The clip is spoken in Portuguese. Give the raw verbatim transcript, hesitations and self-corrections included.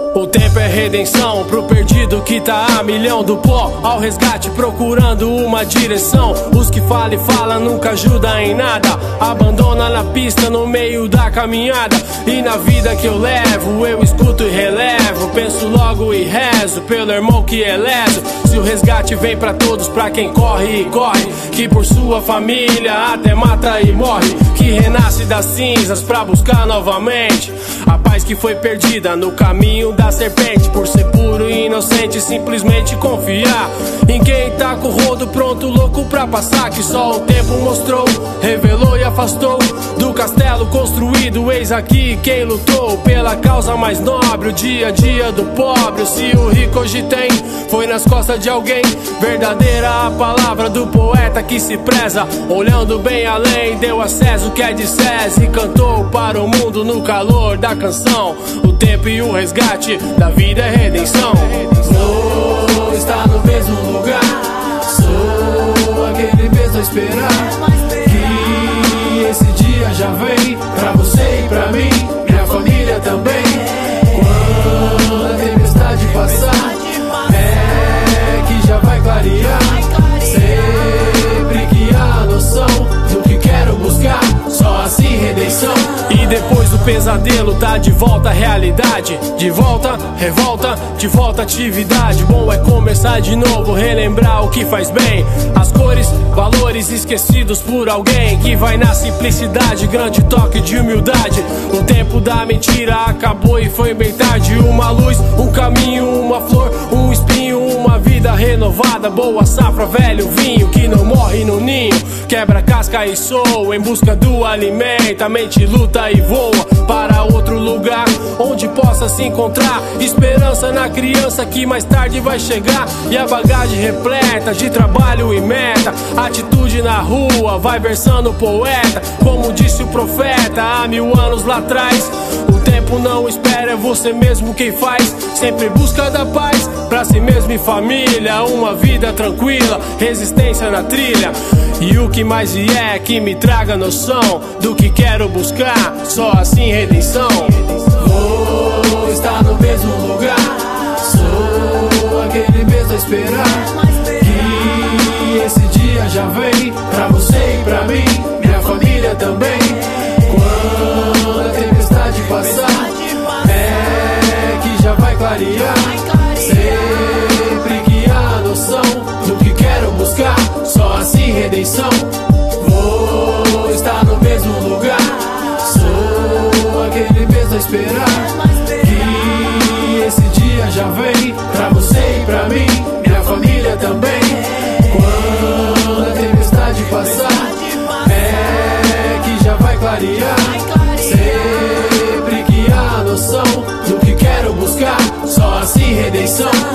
O tempo é redenção pro perdido que tá a milhão, do pó ao resgate procurando uma direção. Os que falam e falam nunca ajudam em nada, abandona na pista no meio da caminhada. E na vida que eu levo eu escuto e relevo, penso logo e rezo pelo irmão que é leso. Se o resgate vem pra todos, pra quem corre e corre, que por sua família até mata e morre, que renasce das cinzas pra buscar novamente a paz que foi perdida no caminho da serpente. Por ser puro e inocente, simplesmente confiar em quem tá com o rodo pronto, louco pra passar, que só o tempo mostrou, revelou e afastou do castelo construído. Eis aqui quem lutou pela causa mais nobre, o dia a dia do pobre. Se o rico hoje tem, foi nas costas de alguém. Verdadeira a palavra do poeta que se preza, olhando bem além, deu a César o que é de César e cantou para o mundo no calor da canção. O tempo e o resgate da vida é redenção. Sou, está no mesmo lugar, sou aquele mesmo a esperar que esse dia já vem pra você e pra mim, minha família também. Quando a tempestade passar, é que já vai clarear. Sempre que há noção do que quero buscar, só assim redenção. E depois do pesadelo tá de volta à realidade, de volta, revolta, de volta atividade. Bom é começar de novo, relembrar o que faz bem, as cores, valores esquecidos por alguém que vai na simplicidade, grande toque de humildade. O tempo da mentira acabou e foi bem tarde. Uma luz, um caminho, uma flor, um espinho, uma vida renovada. Boa safra, velho vinho que não morre no ninho, quebra casca e soa em busca do alimento. A mente luta e voa para outro lugar onde possa se encontrar esperança na criança que mais tarde vai chegar. E a bagagem repleta de trabalho e meta, atitude na rua vai versando o poeta, como disse o profeta há mil anos lá atrás. O tempo não espera, é você mesmo quem faz, sempre em busca da paz pra si mesmo e família. Uma vida tranquila, resistência na trilha, e o que mais é que me traga noção do que quero buscar, só assim redenção. Vou estar no mesmo lugar, sou aquele mesmo a esperar que esse dia já vem pra você e pra mim, minha família também. Quando a tempestade passar, é que já vai clarear. Sempre que há noção do que quero buscar, só assim redenção. Vou estar no mesmo lugar, sou aquele mesmo a esperar que esse dia já vem pra você e pra mim, minha família também. Quando a tempestade passar, é que já vai clarear. Sempre que há noção do que quero buscar, só assim redenção.